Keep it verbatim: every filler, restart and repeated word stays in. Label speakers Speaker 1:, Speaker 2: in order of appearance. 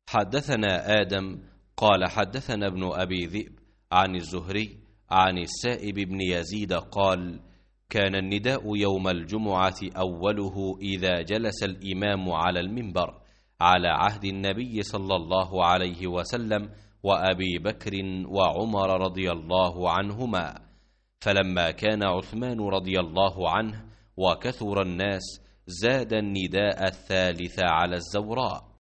Speaker 1: حدثنا آدم قال حدثنا ابن أبي ذئب عن الزهري عن السائب بن يزيد قال: كان النداء يوم الجمعة أوله إذا جلس الإمام على المنبر على عهد النبي صلى الله عليه وسلم وأبي بكر وعمر رضي الله عنهما، فلما كان عثمان رضي الله عنه وكثر الناس زاد النداء الثالث على الزوراء.